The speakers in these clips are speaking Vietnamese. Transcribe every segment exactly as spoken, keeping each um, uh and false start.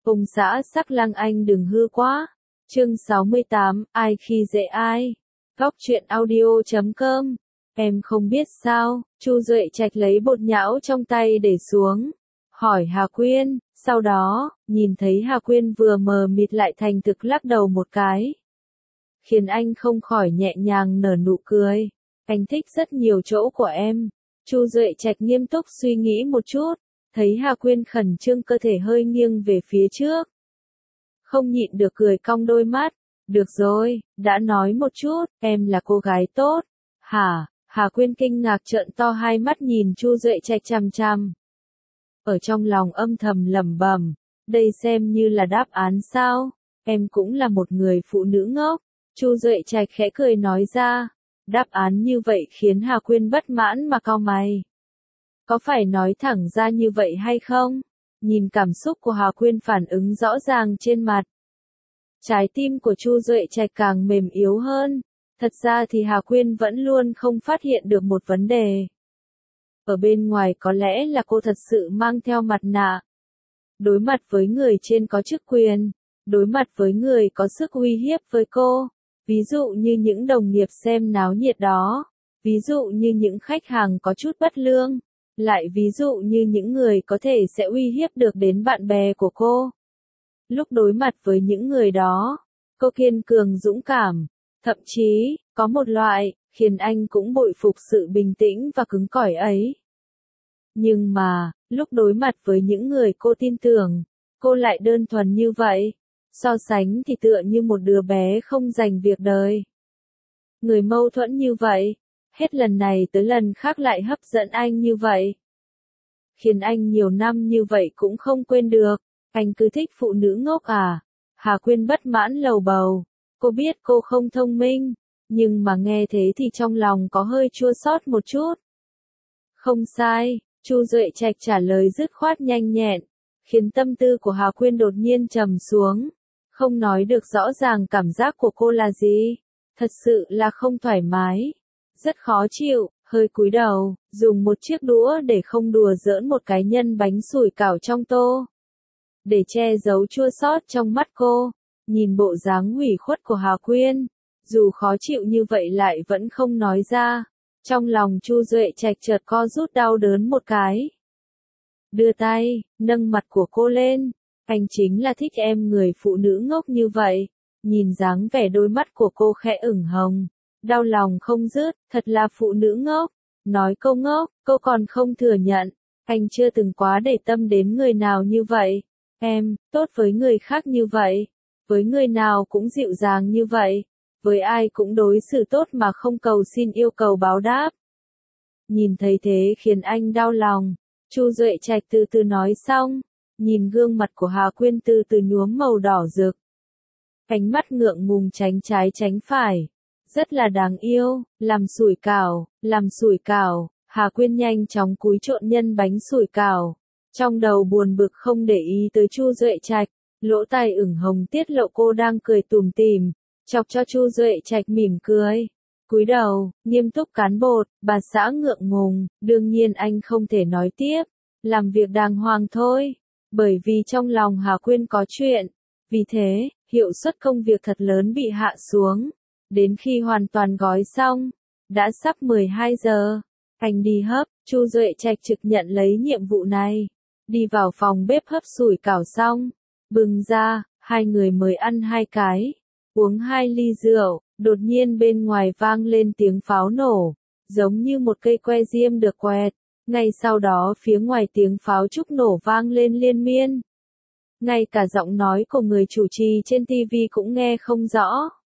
Ông xã sắc lang anh đừng hư quá. Chương sáu mươi tám, ai khi dễ ai. Góc truyện audio chấm com. Em không biết sao, Chu Duệ Trạch lấy bột nhão trong tay để xuống. Hỏi Hà Quyên, sau đó, nhìn thấy Hà Quyên vừa mờ mịt lại thành thực lắc đầu một cái. Khiến anh không khỏi nhẹ nhàng nở nụ cười. Anh thích rất nhiều chỗ của em. Chu Duệ Trạch nghiêm túc suy nghĩ một chút. Thấy Hà Quyên khẩn trương cơ thể hơi nghiêng về phía trước. Không nhịn được cười cong đôi mắt. Được rồi, đã nói một chút, em là cô gái tốt. Hả? Hà Quyên kinh ngạc trợn to hai mắt nhìn Chu Duệ Trạch chằm chằm. Ở trong lòng âm thầm lẩm bẩm, đây xem như là đáp án sao? Em cũng là một người phụ nữ ngốc. Chu Duệ Trạch khẽ cười nói ra. Đáp án như vậy khiến Hà Quyên bất mãn mà cau mày. Có phải nói thẳng ra như vậy hay không? Nhìn cảm xúc của Hà Quyên phản ứng rõ ràng trên mặt. Trái tim của Chu Duệ Trạch càng mềm yếu hơn. Thật ra thì Hà Quyên vẫn luôn không phát hiện được một vấn đề. Ở bên ngoài có lẽ là cô thật sự mang theo mặt nạ. Đối mặt với người trên có chức quyền. Đối mặt với người có sức uy hiếp với cô. Ví dụ như những đồng nghiệp xem náo nhiệt đó. Ví dụ như những khách hàng có chút bất lương. Lại ví dụ như những người có thể sẽ uy hiếp được đến bạn bè của cô. Lúc đối mặt với những người đó, cô kiên cường dũng cảm. Thậm chí, có một loại, khiến anh cũng bội phục sự bình tĩnh và cứng cỏi ấy. Nhưng mà, lúc đối mặt với những người cô tin tưởng, cô lại đơn thuần như vậy. So sánh thì tựa như một đứa bé không dành việc đời. Người mâu thuẫn như vậy, hết lần này tới lần khác lại hấp dẫn anh như vậy. Khiến anh nhiều năm như vậy cũng không quên được. Anh cứ thích phụ nữ ngốc à? Hà Quyên bất mãn lầu bầu. Cô biết cô không thông minh, nhưng mà nghe thế thì trong lòng có hơi chua xót một chút. Không sai, Chu Duệ Trạch trả lời dứt khoát nhanh nhẹn, khiến tâm tư của Hà Quyên đột nhiên trầm xuống. Không nói được rõ ràng cảm giác của cô là gì. Thật sự là không thoải mái. Rất khó chịu, hơi cúi đầu, dùng một chiếc đũa để không đùa giỡn một cái nhân bánh sủi cảo trong tô. Để che giấu chua xót trong mắt cô, nhìn bộ dáng ủy khuất của Hà Quyên, dù khó chịu như vậy lại vẫn không nói ra. Trong lòng Chu Duệ Trạch chợt co rút đau đớn một cái. Đưa tay, nâng mặt của cô lên, anh chính là thích em người phụ nữ ngốc như vậy. Nhìn dáng vẻ đôi mắt của cô khẽ ửng hồng, đau lòng không dứt, thật là phụ nữ ngốc. Nói câu ngốc, cô còn không thừa nhận, anh chưa từng quá để tâm đến người nào như vậy. Em, tốt với người khác như vậy, với người nào cũng dịu dàng như vậy, với ai cũng đối xử tốt mà không cầu xin yêu cầu báo đáp. Nhìn thấy thế khiến anh đau lòng, Chu Duệ Trạch từ từ nói xong, nhìn gương mặt của Hà Quyên từ từ nhuốm màu đỏ rực. Ánh mắt ngượng ngùng tránh trái tránh phải, rất là đáng yêu, làm sủi cảo, làm sủi cảo, Hà Quyên nhanh chóng cúi trộn nhân bánh sủi cảo. Trong đầu buồn bực không để ý tới Chu Duệ Trạch, lỗ tai ửng hồng tiết lộ cô đang cười tủm tỉm, chọc cho Chu Duệ Trạch mỉm cười. Cúi đầu, nghiêm túc cán bột, bà xã ngượng ngùng, đương nhiên anh không thể nói tiếp, làm việc đàng hoàng thôi, bởi vì trong lòng Hà Quyên có chuyện. Vì thế, hiệu suất công việc thật lớn bị hạ xuống. Đến khi hoàn toàn gói xong, đã sắp mười hai giờ, anh đi hấp, Chu Duệ Trạch trực nhận lấy nhiệm vụ này. Đi vào phòng bếp hấp sủi cảo xong, bưng ra, hai người mới ăn hai cái, uống hai ly rượu, đột nhiên bên ngoài vang lên tiếng pháo nổ, giống như một cây que diêm được quẹt. Ngay sau đó phía ngoài tiếng pháo trúc nổ vang lên liên miên. Ngay cả giọng nói của người chủ trì trên ti vi cũng nghe không rõ.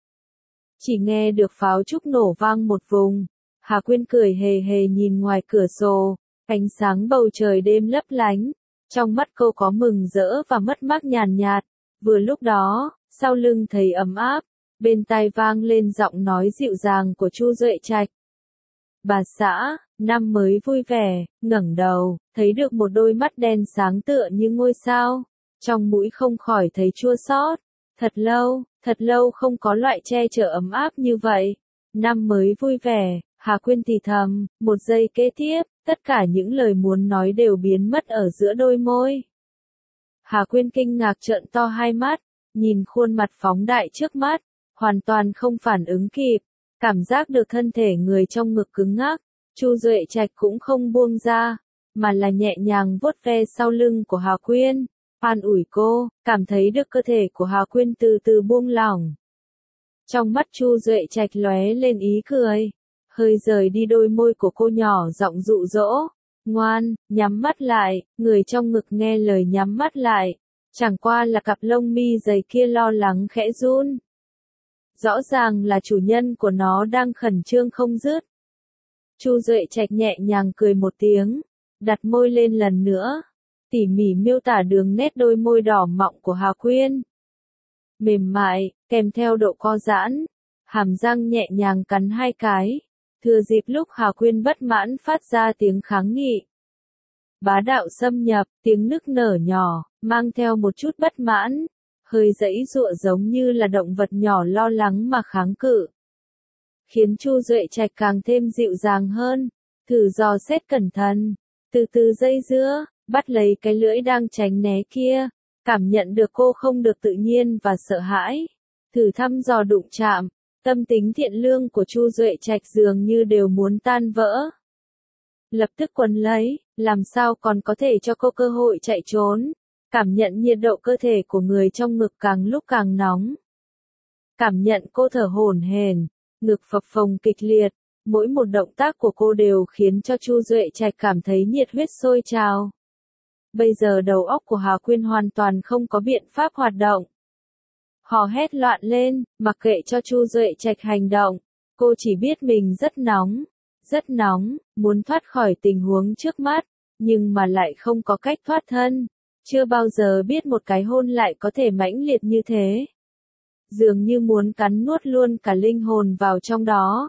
Chỉ nghe được pháo trúc nổ vang một vùng. Hà Quyên cười hề hề nhìn ngoài cửa sổ, ánh sáng bầu trời đêm lấp lánh. Trong mắt cô có mừng rỡ và mất mát nhàn nhạt. Vừa lúc đó, sau lưng thấy ấm áp, bên tai vang lên giọng nói dịu dàng của Chu Duệ Trạch. Bà xã, năm mới vui vẻ, ngẩng đầu, thấy được một đôi mắt đen sáng tựa như ngôi sao. Trong mũi không khỏi thấy chua xót. Thật lâu, thật lâu không có loại che chở ấm áp như vậy. Năm mới vui vẻ, Hà Quyên thì thầm, một giây kế tiếp, tất cả những lời muốn nói đều biến mất ở giữa đôi môi. Hà Quyên kinh ngạc trợn to hai mắt, nhìn khuôn mặt phóng đại trước mắt, hoàn toàn không phản ứng kịp, cảm giác được thân thể người trong ngực cứng ngắc, Chu Duệ Trạch cũng không buông ra, mà là nhẹ nhàng vuốt ve sau lưng của Hà Quyên, an ủi cô, cảm thấy được cơ thể của Hà Quyên từ từ buông lỏng. Trong mắt Chu Duệ Trạch lóe lên ý cười, hơi rời đi đôi môi của cô nhỏ giọng dụ dỗ, ngoan, nhắm mắt lại, người trong ngực nghe lời nhắm mắt lại, chẳng qua là cặp lông mi dày kia lo lắng khẽ run. Rõ ràng là chủ nhân của nó đang khẩn trương không dứt. Chu Duệ Trạch nhẹ nhàng cười một tiếng, đặt môi lên lần nữa, tỉ mỉ miêu tả đường nét đôi môi đỏ mọng của Hà Quyên. Mềm mại, kèm theo độ co giãn, hàm răng nhẹ nhàng cắn hai cái, thừa dịp lúc Hà Quyên bất mãn phát ra tiếng kháng nghị. Bá đạo xâm nhập, tiếng nức nở nhỏ, mang theo một chút bất mãn, hơi giãy giụa giống như là động vật nhỏ lo lắng mà kháng cự. Khiến Chu Duệ Trạch càng thêm dịu dàng hơn, thử dò xét cẩn thận, từ từ dây dưa, bắt lấy cái lưỡi đang tránh né kia, cảm nhận được cô không được tự nhiên và sợ hãi, thử thăm dò đụng chạm, tâm tính thiện lương của Chu Duệ Trạch dường như đều muốn tan vỡ. Lập tức quấn lấy, làm sao còn có thể cho cô cơ hội chạy trốn, cảm nhận nhiệt độ cơ thể của người trong ngực càng lúc càng nóng. Cảm nhận cô thở hổn hển, ngực phập phồng kịch liệt, mỗi một động tác của cô đều khiến cho Chu Duệ Trạch cảm thấy nhiệt huyết sôi trào. Bây giờ đầu óc của Hà Quyên hoàn toàn không có biện pháp hoạt động. Hò hét loạn lên, mặc kệ cho Chu Duệ Trạch hành động, cô chỉ biết mình rất nóng, rất nóng, muốn thoát khỏi tình huống trước mắt, nhưng mà lại không có cách thoát thân. Chưa bao giờ biết một cái hôn lại có thể mãnh liệt như thế. Dường như muốn cắn nuốt luôn cả linh hồn vào trong đó.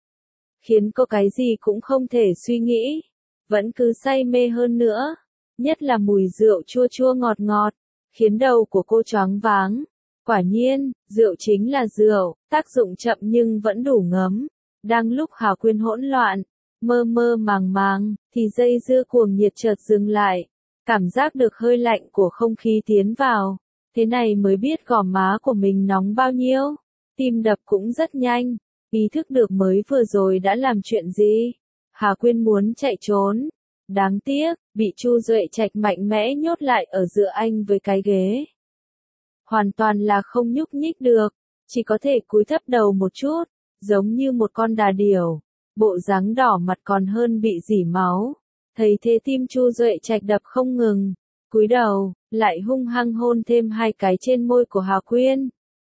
Khiến cô cái gì cũng không thể suy nghĩ, vẫn cứ say mê hơn nữa. Nhất là mùi rượu chua chua ngọt ngọt, khiến đầu của cô choáng váng. Quả nhiên, rượu chính là rượu, tác dụng chậm nhưng vẫn đủ ngấm. Đang lúc Hà Quyên hỗn loạn, mơ mơ màng màng, thì dây dưa cuồng nhiệt chợt dừng lại. Cảm giác được hơi lạnh của không khí tiến vào. Thế này mới biết gò má của mình nóng bao nhiêu. Tim đập cũng rất nhanh, ý thức được mới vừa rồi đã làm chuyện gì. Hà Quyên muốn chạy trốn. Đáng tiếc, bị Chu Duệ Trạch mạnh mẽ nhốt lại ở giữa anh với cái ghế. Hoàn toàn là không nhúc nhích được, chỉ có thể cúi thấp đầu một chút, giống như một con đà điểu, bộ dáng đỏ mặt còn hơn bị rỉ máu. Thấy thế tim Chu Duệ Trạch đập không ngừng, cúi đầu, lại hung hăng hôn thêm hai cái trên môi của Hà Quyên.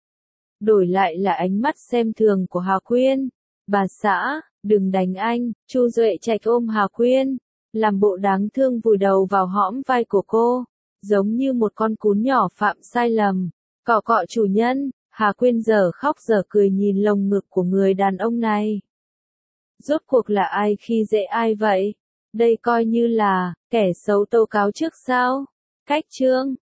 Đổi lại là ánh mắt xem thường của Hà Quyên. Bà xã, đừng đánh anh, Chu Duệ Trạch ôm Hà Quyên, làm bộ đáng thương vùi đầu vào hõm vai của cô, giống như một con cún nhỏ phạm sai lầm. Cọ cọ chủ nhân, Hà Quyên giờ khóc giờ cười nhìn lồng ngực của người đàn ông này. Rốt cuộc là ai khi dễ ai vậy? Đây coi như là kẻ xấu tố cáo trước sao? Cách chương